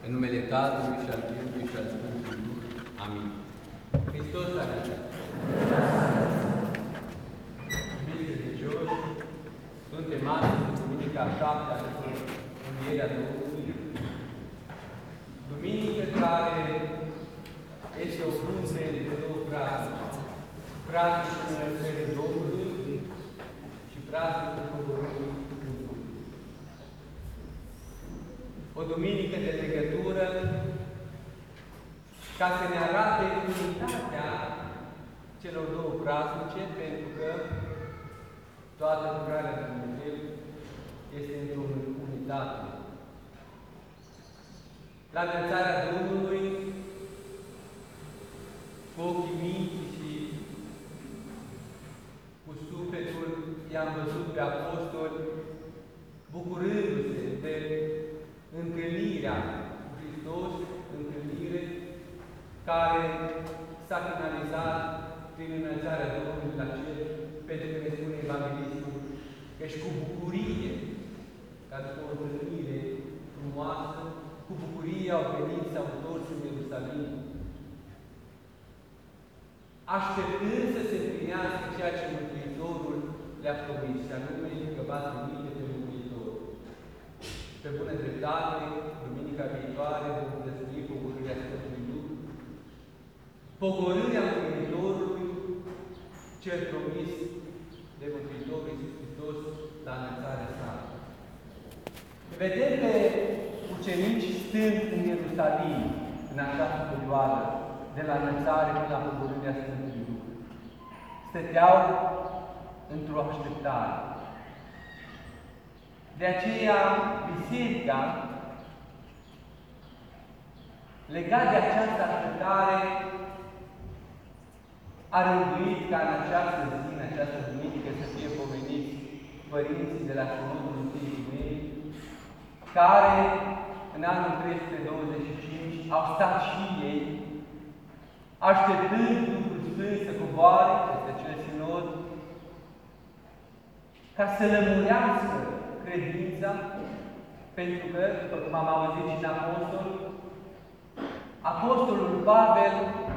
În numele Tatălui și al Fiului și al Sfântului Duh. Amin. Hristos a venit. Iubiți credincioși, suntem astăzi în Duminica a 7-a după Învierea Domnului. Duminică care este o frunze de două praznici. Praznicul Înălțării Domnului și praznicul Coborârii Sfântului. O duminică de legătură ca să ne arate unitatea celor două praznice, pentru că toată lucrarea lui Dumnezeu este într-o unitate. La înălțarea Domnului, cu ochii minții și cu sufletul, i-am văzut pe apostoli bucurându-se de întâlnirea cu Hristos, întâlnire care s-a finalizat prin înălțarea Domnului la cer, pentru că ne spune Evanghelistul că și cu bucurie, ca după o întâlnire frumoasă, cu bucurie au venit, s-au întors în Ierusalim, așteptând să se împlinească ceea ce Mântuitorul le-a promis, și anume că va trimite pe Mântuitorul. Pe bună dreptate, duminica viitoare, vom dezvălui pogorârea Sfântului Duh, pogorârea Mântuitorului, cel promis de Mântuitorul Iisus Hristos la înălțarea sa. Vedem pe ucenici stând în Ierusalim în această perioadă, de la înălțare până la pogorârea Sfântului Duh. Stăteau într-o așteptare. De aceea, Biserica, legat de această așteptare, a rânduit ca în această zi, în această duminică, să fie pomeniți părinții de la Sinodul Întâi Mei, care, în anul 325, au stat și ei, așteptând Duhul Sfânt să coboare peste acel sinod, ca să lămurească credința, pentru că, după cum am auzit și în Apostolul Pavel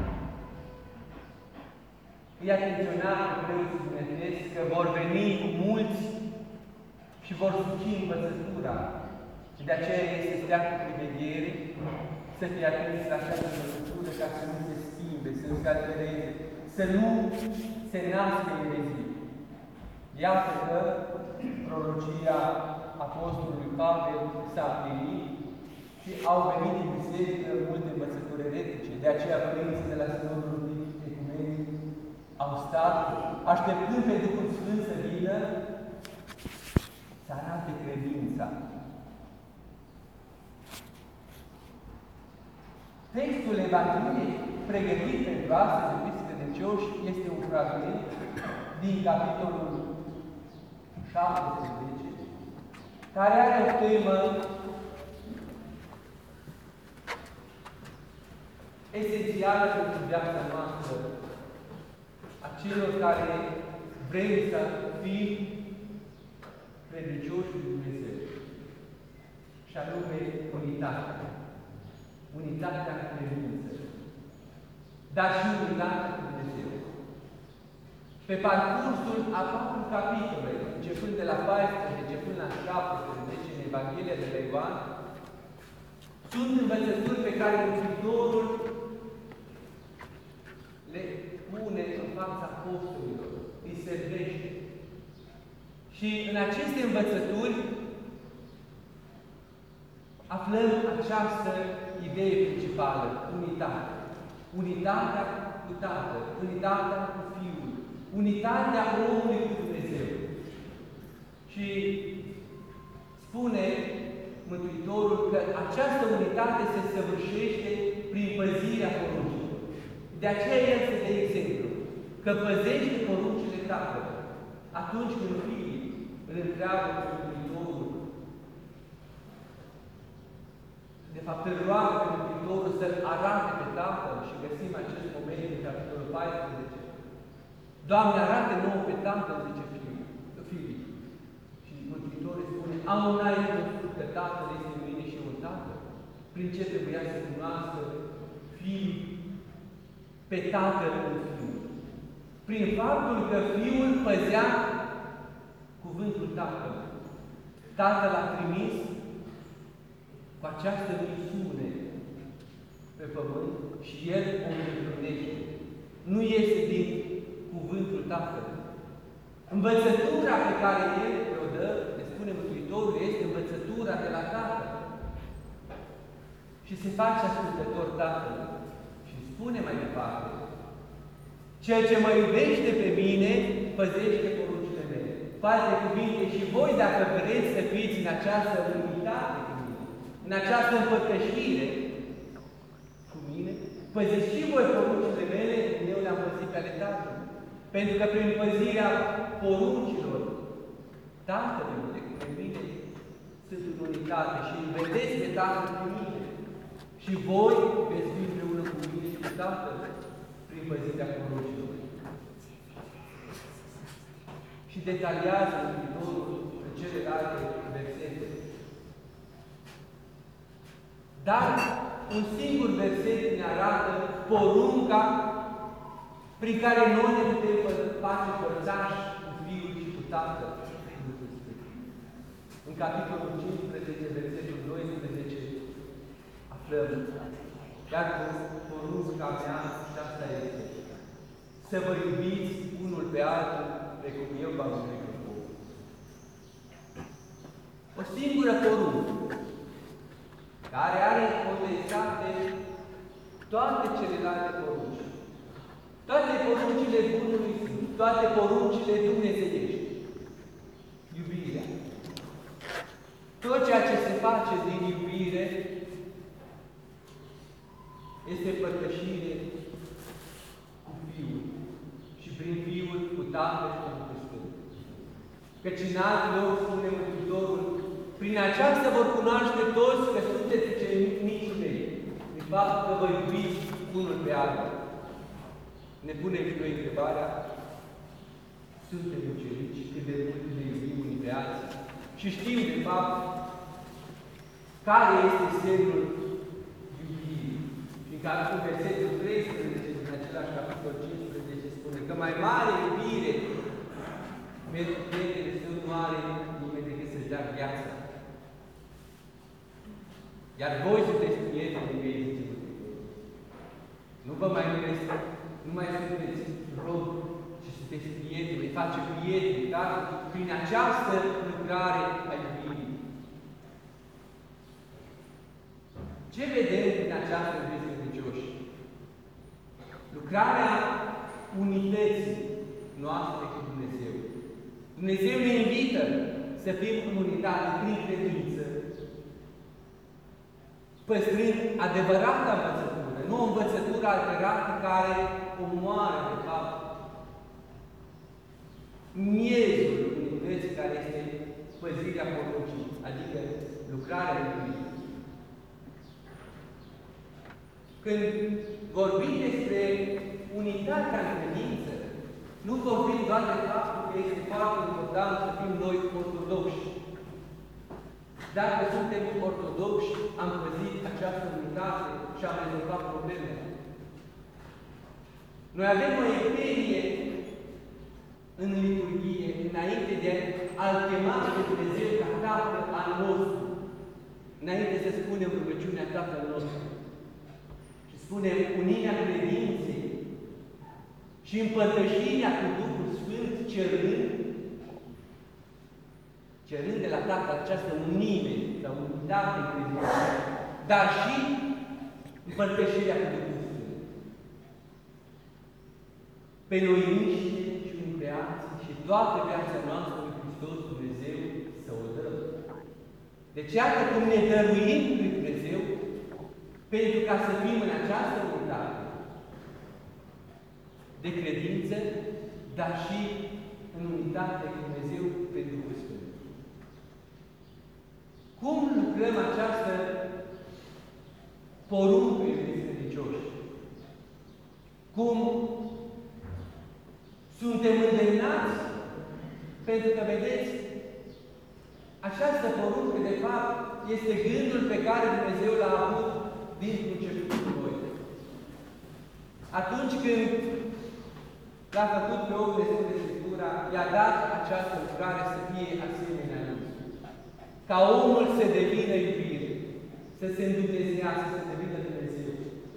îi atenționa pe preoții dumnezeiesc că vor veni mulți și vor suci învățătura. Și de aceea este să stea cu priveghere, să fie atins la această învățătură, ca să nu se schimbe, să nu se altereze, să nu se nască erezii. Iată că prorocia Apostolului Pavel s-a împlinit și au venit în biserică multe învățături eretice. De aceea părinții de la Sinodul Ecumenic au stat, așteptând pe Duhul Sfânt să vină, să arate credința. Textul Evangheliei pregătit pentru astăzi, iubiți credincioși, este un fragment din capitolul 17, care are o temă esențială pentru viața noastră, a celor care vrem să fim credincioși lui Dumnezeu, și anume unitatea. Unitatea în credință, dar și unitatea cu Dumnezeu. Pe parcursul a 4 capitole, începând de la 14, până la 17, în Evanghelia de la Ioan, sunt învățături pe care Mântuitorul le pune în fața apostolilor, îi servește. Și în aceste învățături aflăm această idee principală, unitate. Unitatea cu Tatăl, unitatea cu Fiul, unitatea omului cu Dumnezeu. Și spune Mântuitorul că această unitate se săvârșește prin păzirea poruncilor. De aceea El se dă exemplu, că păzește poruncile Tatălui. Atunci când fiii îl întreabă pe Mântuitorul, de fapt, îl roagă pe Mântuitorul să-l arate pe Tatăl, și găsim acest moment în capitolul 14. Doamne, arată nouă pe Tatăl, zice Filip. Și Mântuitorul spune, am înainte că Tatăl este în mine și eu în Tatăl. prin ce trebuia să cunoască Fiul pe Tatăl în Fiul. Prin faptul că Fiul păzea cuvântul Tatălui. Tatăl a trimis cu această misiune pe pământ și El o împlinește. Nu iese din cuvântul Tatălui. Învățătura pe care El o dă, ne spune Mântuitorul, este învățătura de la Tatăl. Și se face ascultător Tatălui. Și spune mai departe, cel ce mă iubește pe mine, păzește poruncile mele. Cu alte cuvinte, și voi, dacă vreți să fiți în această unitate cu mine, în această împărtășire cu mine, păziți și voi poruncile mele, eu le-am păzit pe ale Tatălui. Pentru că prin păzirea poruncilor Tatălui, de cum mine, sunt în unitate și îl vedeți pe Tatăl cu mine. Și voi veți fi împreună cu mine și cu Tatăl prin păzirea poruncilor. Și detaliază Mântuitorul în celelalte versete. Dar un singur verset ne arată porunca prin care noi ne putem face părtași cu Fiul și cu Tatăl. În capitolul 15, versetul 12, aflăm, iar porunca mea și asta este, să vă iubiți unul pe altul, precum eu v-am iubit pe voi. O singură poruncă, care are condensate toate celelalte porunci. Toate poruncile Bunului Sfânt, toate poruncile dumnezeiești. Iubirea. Tot ceea ce se face din iubire este părtășire cu Fiul și prin Fiul cu Tatăl și cu Sfânt. Căci în alt loc spune Mântuitorul, prin aceasta vor cunoaște toți că sunteți ucenicii mei, din faptul că vă iubiți unul pe altul. Ne punem și noi întrebarea, suntem ucenici, cât de mult ne iubim unii pe alții și știm, de fapt, care este semnul iubirii. Fiindcă în versetul 13, din același capitol 15, spune că mai mare iubire pentru prietenul său nu are nimeni decât să-și dea viața. Iar voi sunteți prietenii mei, zice Mântuitorul. Nu vă mai numesc, nu mai sunteți rob, ci sunteți prieteni, îi face prieteni, dar prin această lucrare a iubirii. Ce vedem prin această iubire credincioși? Lucrarea unității noastre cu Dumnezeu. Dumnezeu ne invită să fim în unitate prin credință, păstrând adevărata învățătură, nu o învățătură alterată care omoară, de fapt, miezul unității care este păzirea poruncii, adică lucrarea lui. Când vorbim despre unitatea în credință, nu vorbim doar de faptul că este foarte important să fim noi ortodoxi. Dacă suntem ortodoxi, am păzit această unitate și am rezolvat problemele. Noi avem o epiphanie în liturghie, înainte de a-L chema pe Dumnezeu ca Tatăl al nostru, înainte să spunem rugăciunea Tatăl nostru. Și spunem unirea credinței și împărtășirea cu Duhul Sfânt, cerând de la Tatăl această unime sau unitate credință, dar și împărtășirea cu Duhul Sfânt. Pe noi înșine și în creație și toată viața noastră lui Hristos Dumnezeu să o dăm. Deci iată cum ne dăruim lui Dumnezeu pentru ca să fim în această unitate de credință, dar și în unitate cu Dumnezeu pe Duhul Sfânt. Cum lucrăm această poruncă, iubiți credincioși? Cum suntem îndemnați? Pentru că, vedeți, această poruncă, de fapt, este gândul pe care Dumnezeu l-a avut din începutul noi. Atunci când l-a făcut pe omul de Scriptura, i-a dat această lucrare să fie asemenea lui. Ca omul să devină iubire, să se îndumnezească, să devină Dumnezeu.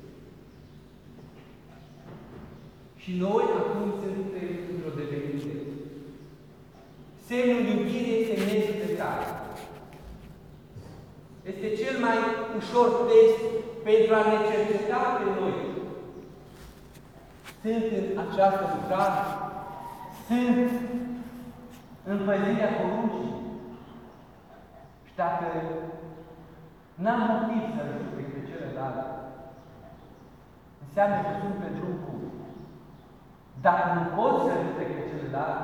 Și noi acum suntem într-o devenire. Semnul iubirii este nezidecare. Este cel mai ușor test pentru a ne cerceta pe noi. Sunt în această lucrare? Sunt în păzirea poruncii? Și dacă n-am motiv să judec pe celălalt, înseamnă că sunt pe drum bun. Dacă nu pot să judec pe celălalt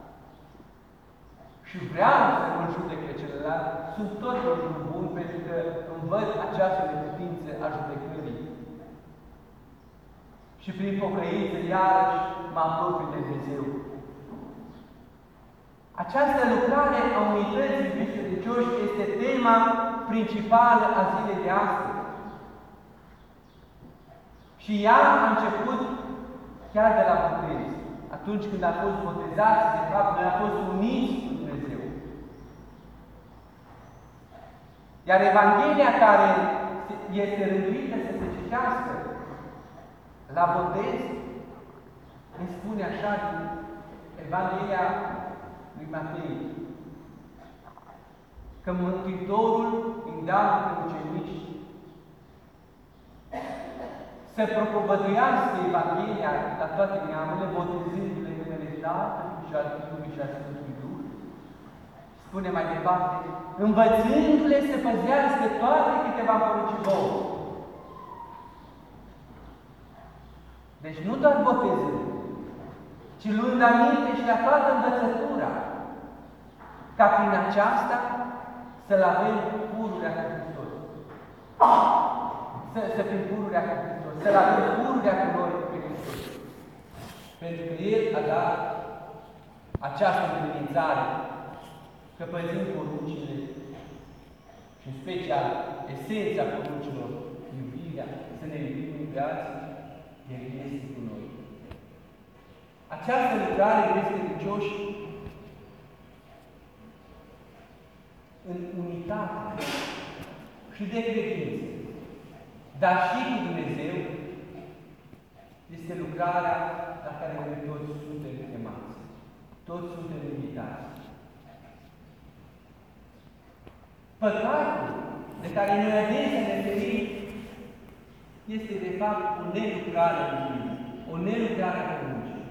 și vreau să mă judec pe celălalt, sunt tot pe drum bun, pentru că îmi văd această neputință a judecării. Și prin pocăință, iarăși, mă apropii de Dumnezeu. Această lucrare a unității, iubiți credincioși, este tema principală a zilei de astăzi. Și ea a început chiar de la botez. Atunci când a fost botezați, de fapt, noi am fost uniți cu Dumnezeu. Iar Evanghelia care este rânduită să se citească la botez, ne spune așa din Evanghelia lui Matei, că Mântuitorul îndeamnă pe ucenici să propovăduiască Evanghelia la toate neamurile, botezându-le în numele Tatălui și al Fiului și al Sfântului Duh. Spune mai departe, învățându-le să păzească toate câte v-am poruncit vouă. Deci nu doar botezând, ci luând aminte și la toată învățătura, ca prin aceasta să-L avem pururea cu Hristos. Să fim pururea cu Hristos, să-L avem pururea cu noi pe Hristos. Pentru că El a dat această încredințare, că păzim poruncile și în special esența poruncilor, iubirea, să ne iubim pe alții, El este cu noi. Această lucrare, iubiți credincioși, în unitate și de credință, dar și cu Dumnezeu, este lucrarea la care noi toți suntem chemați. Toți suntem invitați. Păcatul de care noi adesea ne ferim este, de fapt, o nelucrare a Lui, o nelucrare a poruncii.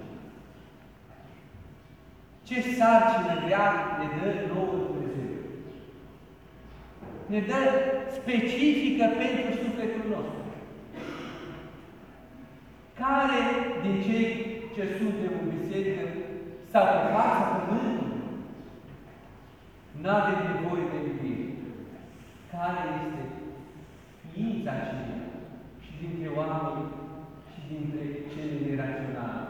Ce sarcină grea ne dă nouă Dumnezeu? Ne dă specifică pentru sufletul nostru. Care din cei ce suntem în biserică sau pe fața pământului n-avem nevoie de iubire? Care este ființa aceea și dintre oameni și dintre cele neraționale?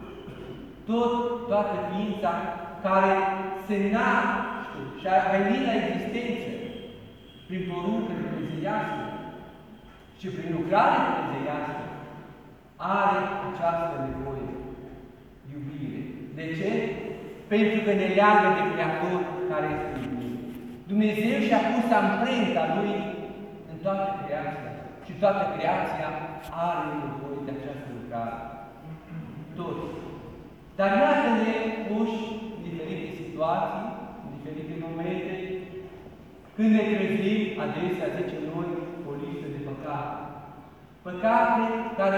Toată ființa care se naște și a venit la existență prin poruncă dumnezeiască și prin lucrare dumnezeiască, are această nevoie, iubire. De ce? Pentru că ne leagă de Creator care este iubire. Dumnezeu și-a pus amprenta Lui în toată creația și toată creația are nevoie de această lucrare. Toți. Dar iată-ne puși în diferite situații, în diferite momente, când ne trezim, adesea, zicem noi, o listă de păcate. Păcate care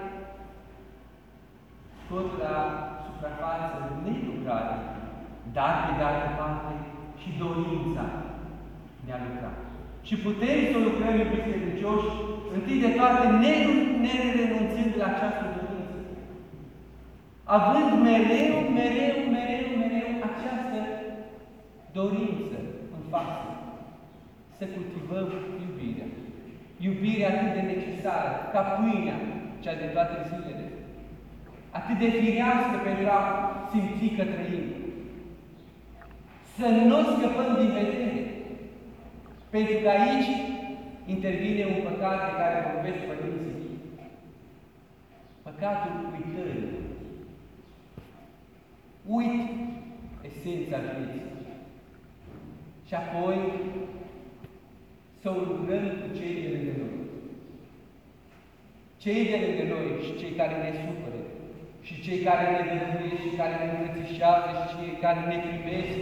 scot la suprafață nelucrare, dar, pe de altă parte, și dorința de a lucra. Și putem să lucrăm, iubiți credincioși, întâi de toate, nerenunțând la această dorință. Având mereu această dorință în față. Să cultivăm iubirea. Iubirea atât de necesară, ca pâinea, cea de toate zilele. Atât de firească pentru a simți că trăim. Să nu scăpăm din vedere Pentru că aici intervine un păcat de care vorbesc părinții. Păcatul uitării. Uit esența vieții. Și apoi să o lucrăm cu cei de lângă noi. Cei de lângă noi și cei care ne supără, și cei care ne dăruiesc, și care ne îmbrățișează, și cei care ne privesc,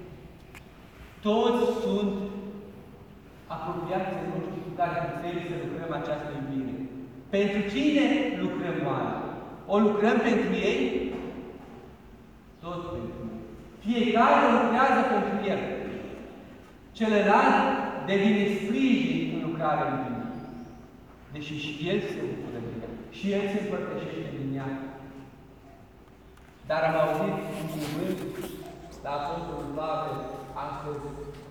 toți sunt apropiații noștri cu care trebuie să lucrăm această iubire. Pentru cine lucrăm oare? O lucrăm pentru ei? Tot pentru ei. Fiecare lucrează pentru el. Celălalt devine sprijin în lucrarea lui. Deși și el se bucură de ea. Și el se împărtășește din ea. Dar am auzit un cuvânt la Apostolul Pavel astăzi,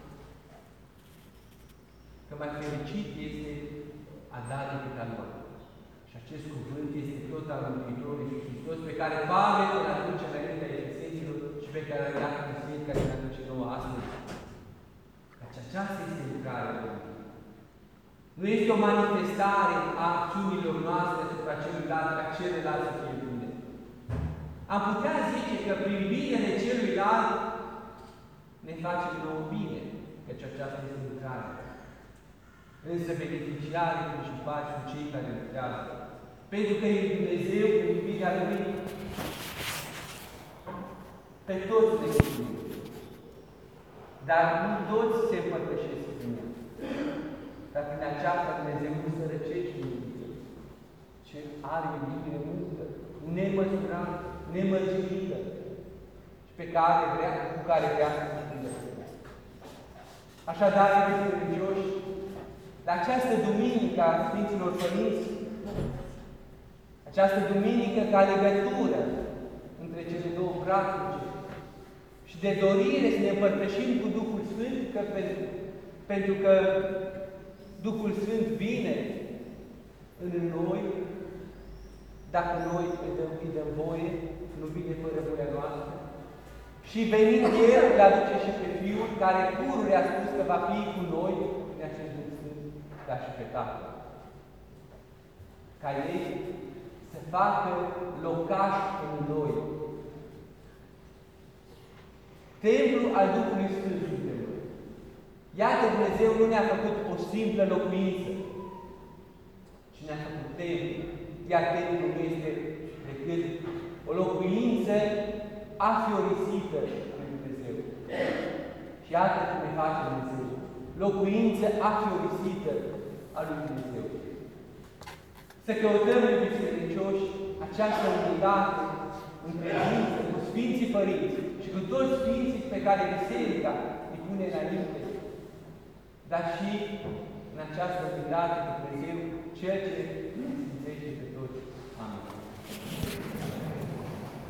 că mai fericit este a da decât a lua. Și acest cuvânt este tot al Mântuitorului Iisus Hristos, pe care Pavel îl aduce înaintea Efesenilor și pe care îl ia Hristos, care îl aduce nouă astăzi. Deci aceasta este lucrarea Lui. Nu este o manifestare a acțiunilor noastre asupra celuilalt, ca celălalt să fie bine. Am putea zice că prin binele celuilalt ne facem nouă bine, căci aceasta este lucrarea. Însă beneficiarii principali sunt cei care lucrează. Pentru că e Dumnezeu, în iubirea Lui, pe toți ne iubim. Dar nu toți se împărtășesc în ea. Dar prin aceasta Dumnezeu nu sărăcește iubire, ci are iubire multă, nemăsurată, nemărginită, și pe care vrea, cu care vrea să împărtășească. Așadar, iubiți credincioși, la această duminică a Sfinților Părinți, această duminică ca legătură între cele două practice și de dorire să ne împărtășim cu Duhul Sfânt, pentru că Duhul Sfânt vine în noi, dacă noi îi dăm voie, nu vine fără voia noastră. Și venind El, îl aduce și pe Fiul, care pururea a spus că va fi cu noi în acest Duh Sfânt, ca și pe Tatăl. Ca ei să facă locaș în noi. Templu al Duhului Sfânt suntem noi. Iată, Dumnezeu nu ne-a făcut o simplă locuință, ci ne-a făcut templu. Iar templul nu este decât o locuință afiorisită lui Dumnezeu. Și iată cum ne face Dumnezeu. Locuință afiorisită a lui Dumnezeu. Să căutăm, iubiți credincioși, această unitate în credință cu Sfinții Părinți și cu toți Sfinții pe care Biserica îi pune înainte, dar și în această unitate cu Dumnezeu, Cel ce ne sfințește pe toți. Amin.